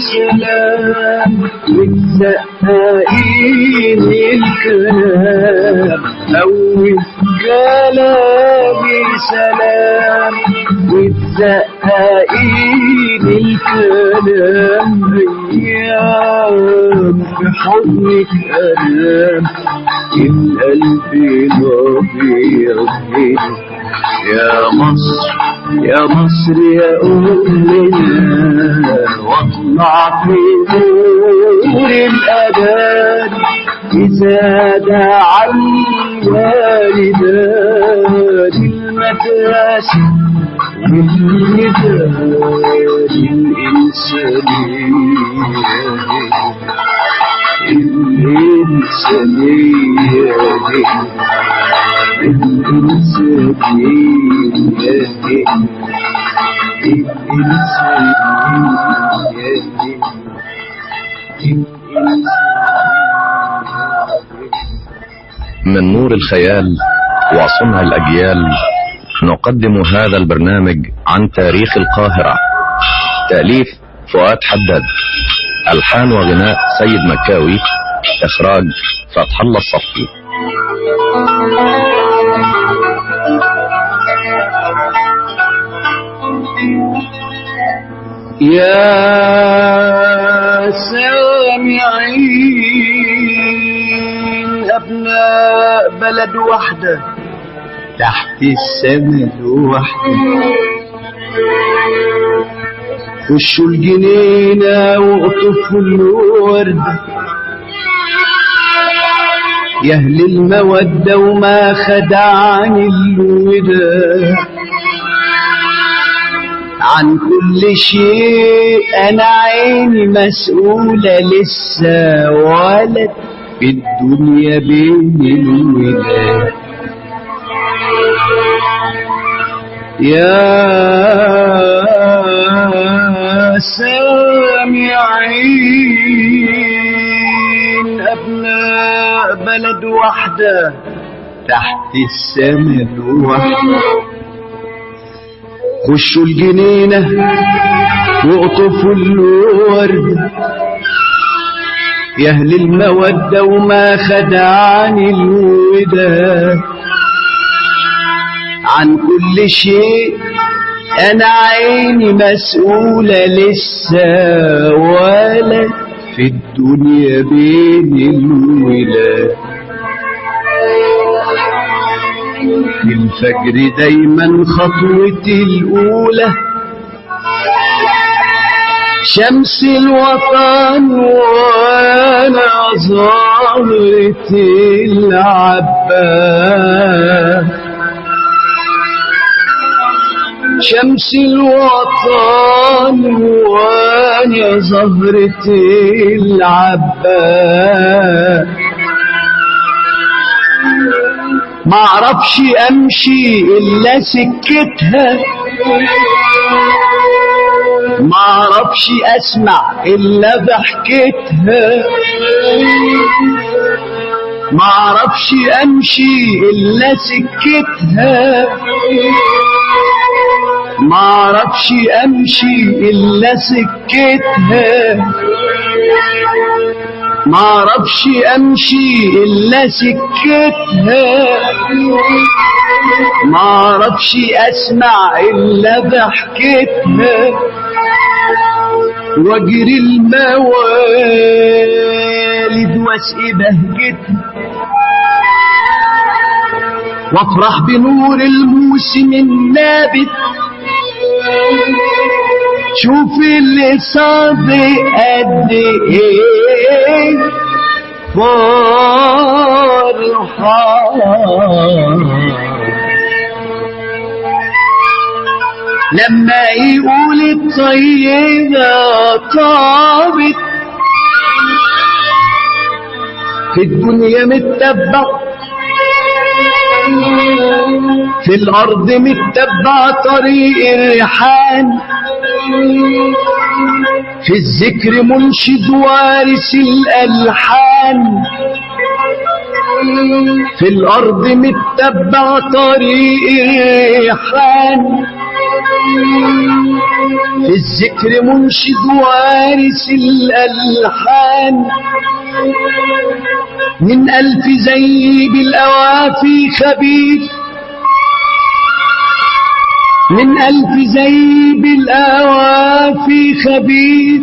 سلام وتزققين الكلام أول كلامي سلام وتزققين الكلام أيام في حضنك أنام القلب نبيض يا مصر يا مصر يا أمنا واطلع في نور الأذان إذا دعا الوالدان المدرسة والنداء الإنسانية من نور الخيال وصنع الأجيال نقدم هذا البرنامج عن تاريخ القاهرة. تأليف فؤاد حداد، ألحان وغناء سيد مكاوي، إخراج فتح الله الصفي. يا سامعين أبناء بلد وحدة تحت السماء وحدة، خشوا الجنينة واقطفوا الوردة يا أهل المودة وما خدعني الوداع. عن كل شيء أنا عيني مسؤولة لسه ولد في الدنيا بين الولاد. يا سامعين أبناء بلد وحدة تحت السماء وحدة، خشوا الجنينة واقطفوا الورد يا أهل المودة وما خدعني الوداع. عن كل شيء أنا عيني مسؤولة لسه ولد في الدنيا بين الولاد. في الفجر دايما خطوتي الأولى شمس الوطن وأنا زهرة العباد. شمس الوطن وأنا زهرة العباد. معرفش امشي الا سكتها، معرفش اسمع الا ضحكتها، معرفش امشي الا سكتها، معرفش امشي الا سكتها، معرفش امشي الا سكتها، معرفش اسمع الا ضحكتها. واجري الموالد واسقي بهجتها وافرح بنور الموسم النابت. شوف اللي صادق قد ايه فرحان لما يقول الطيبة طابت. في الدنيا متبع في الأرض متبع طريق الريحان. في الذكر منشد وارث الألحان. في الأرض متبع طريق الريحان. في الذكر منشد وارث الألحان، من ألف زي بالأوافي خبير، من ألف زي بالأوافي خبير،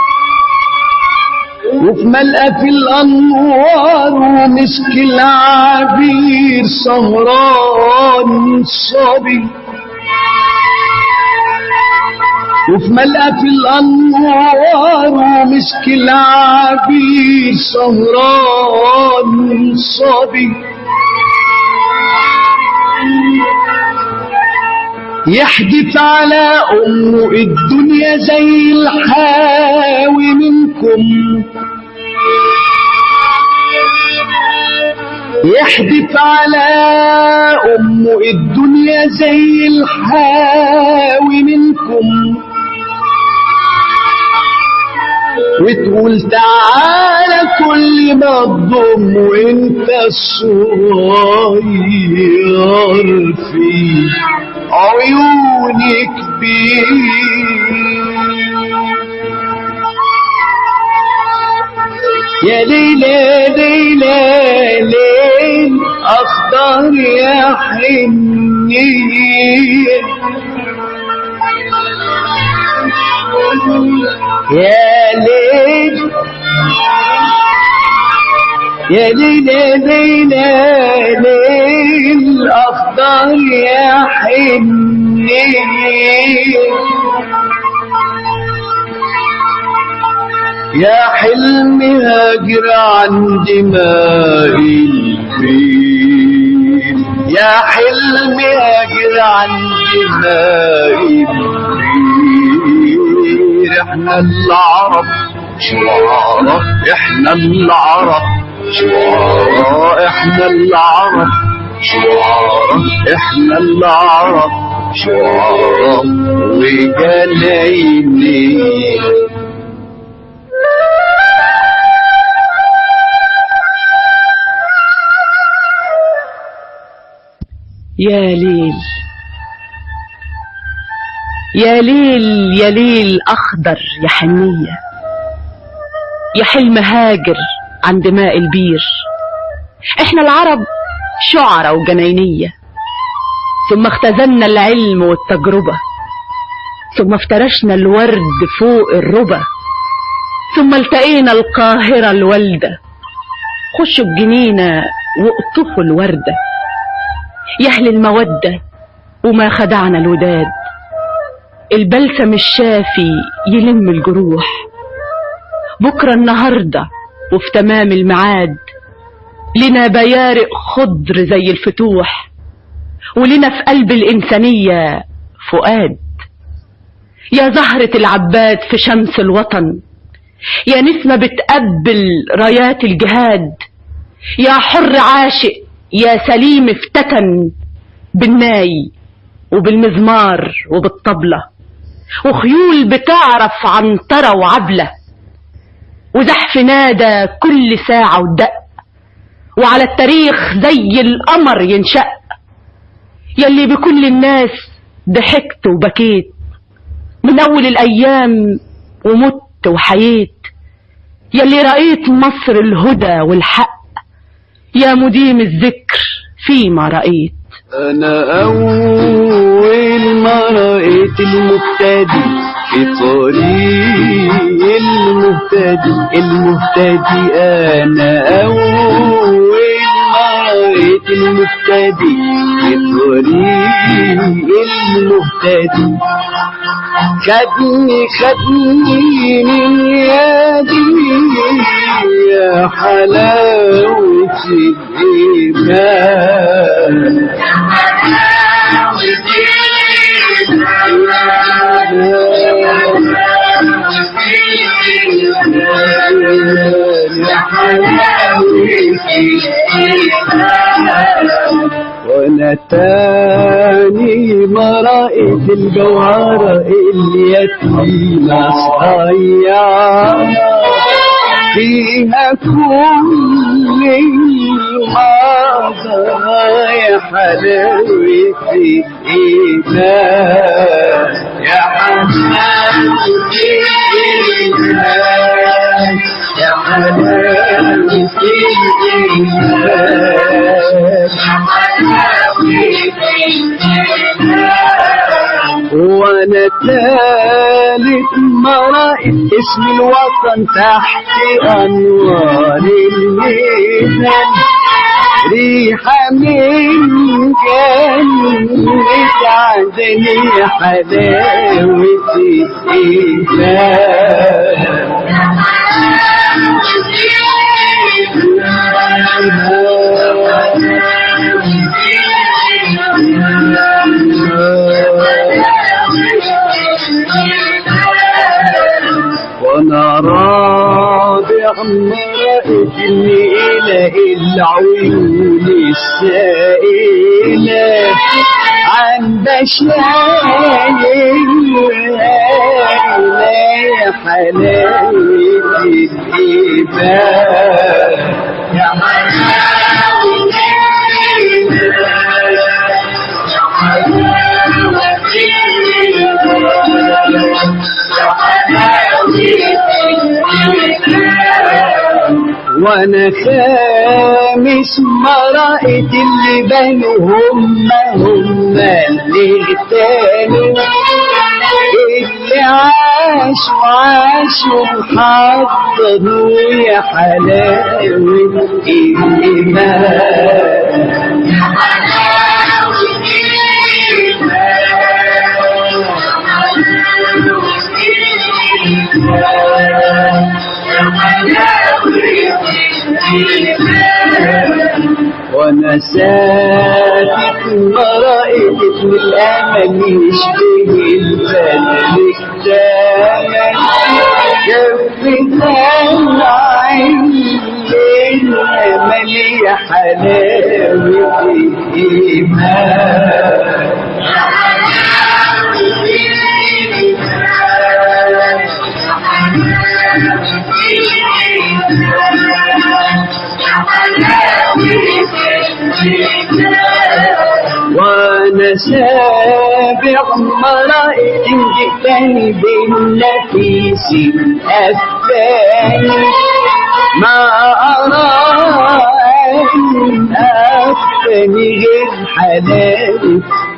وفي ملأ في الأنوار ومسك العبير سهران صبي، وفي ملأ في الأنوار ومسك العبير سهران صبي، يحدث على أمه الدنيا زي الحاوي منكم، يحدث على أمه الدنيا زي الحاوي منكم، وتقول تعالى كل ما تضم وانت الصغير في عيونك كبير. يا ليلى ليلى ليل أخضر يا حنية، يا ليل يا ليلى ليلى ليل أخضر يا حنية، يا حلم هاجر عن دماء الفيل، يا حلم هاجر عن دماء الفيل. احنا العرب شعراء، احنا العرب شعراء، احنا العرب شعراء، احنا العرب شعراء وجنايني. يا ليل يا ليل يا ليل أخضر يا حنية، يا حلم هاجر عن دماء البير. احنا العرب شعرة وجناينية، ثم اختزلنا العلم والتجربة، ثم افترشنا الورد فوق الربا، ثم التقينا القاهرة الوالدة. خشوا الجنينة واقطفوا الوردة، يا أهل المودة وما خدعنا الوداد. البلسم الشافي يلم الجروح، بكرة النهاردة وفي تمام الميعاد. لنا بيارق خضر زي الفتوح، ولنا في قلب الإنسانية فؤاد. يا زهرة العباد في شمس الوطن، يا نسمة بتقبل رايات الجهاد، يا حر عاشق، يا سليم افتتن بالناي وبالمزمار وبالطبلة، وخيول بتعرف عنترة وعبلة، وزحف نادى كل ساعة ودق، وعلى التاريخ زي القمر ينشق. يلي بكل الناس ضحكت وبكيت، من أول الأيام ومت وحييت. يلي رأيت مصر الهدى والحق، يا مديم الذكر فيما رأيت. أنا أول ما رأيت المهتدي في طريق المهتدي، أنا أول ما رأيت المهتدي في طريق المهتدي. خدني من يدي يا حلاوة الإيمان، وانا تاني ما رأيت الجوهرة اليتيمة صغيرة، فيها كل المزايا حلاوتي الإيمان يا حلاوتي الإيمان يا حلاوتي الإيمان وانا ثالث مرائد اسم الوطن تحت انوار الميدان ريحة من جنة عدن يا حلاوتي وانا رابع مرأة إله العيون السائلة عن بشاير يا حلاوتي الإيمان يا حلاوتي وانا خامس مرائد اللي بنوا هم اللي اغتالوا اللي عاشوا وحضروا يا حلاوتي الإيمان يا حلاوتي وانا ساكت مرائد من الامل يشبه البلد التامل كفت العين الامل يا حلاوتي ايمان يا حلاوتي وانا سابع مرائد جئتني بالنفيس الثاني ما أرى أن أفتني غير حلاوتي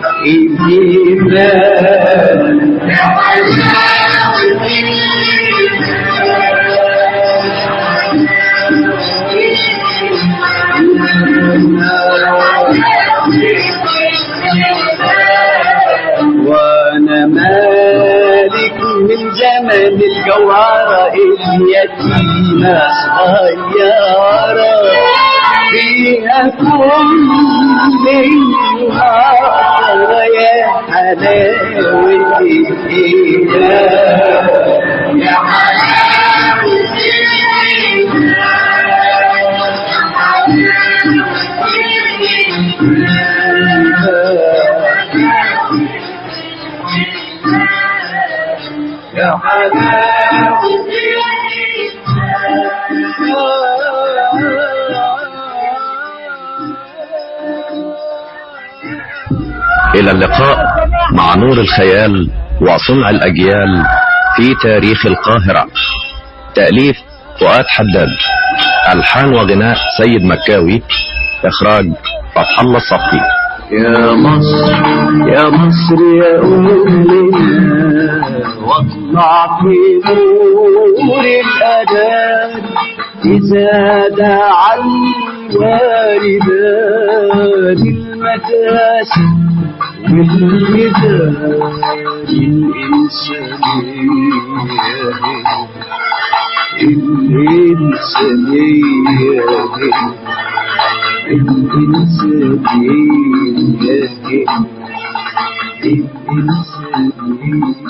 الإيمان يا حلاوتي وانا مالك من زمن الجوهرة اليتيمة صغيرة فيها كل النهار يا حلاوتي الإيمان يا حلاوتي يا حلاوتي إلى اللقاء مع نور الخيال وصنع الأجيال في تاريخ القاهرة. تأليف فؤاد حداد، ألحان وغناء سيد مكاوي، إخراج فتح الله الصفي. يا مصر يا مصر يا أمنا واطلع في نور الأذان إذا دعا الوالدان المداسة والميدان الإنسانية الإنسانية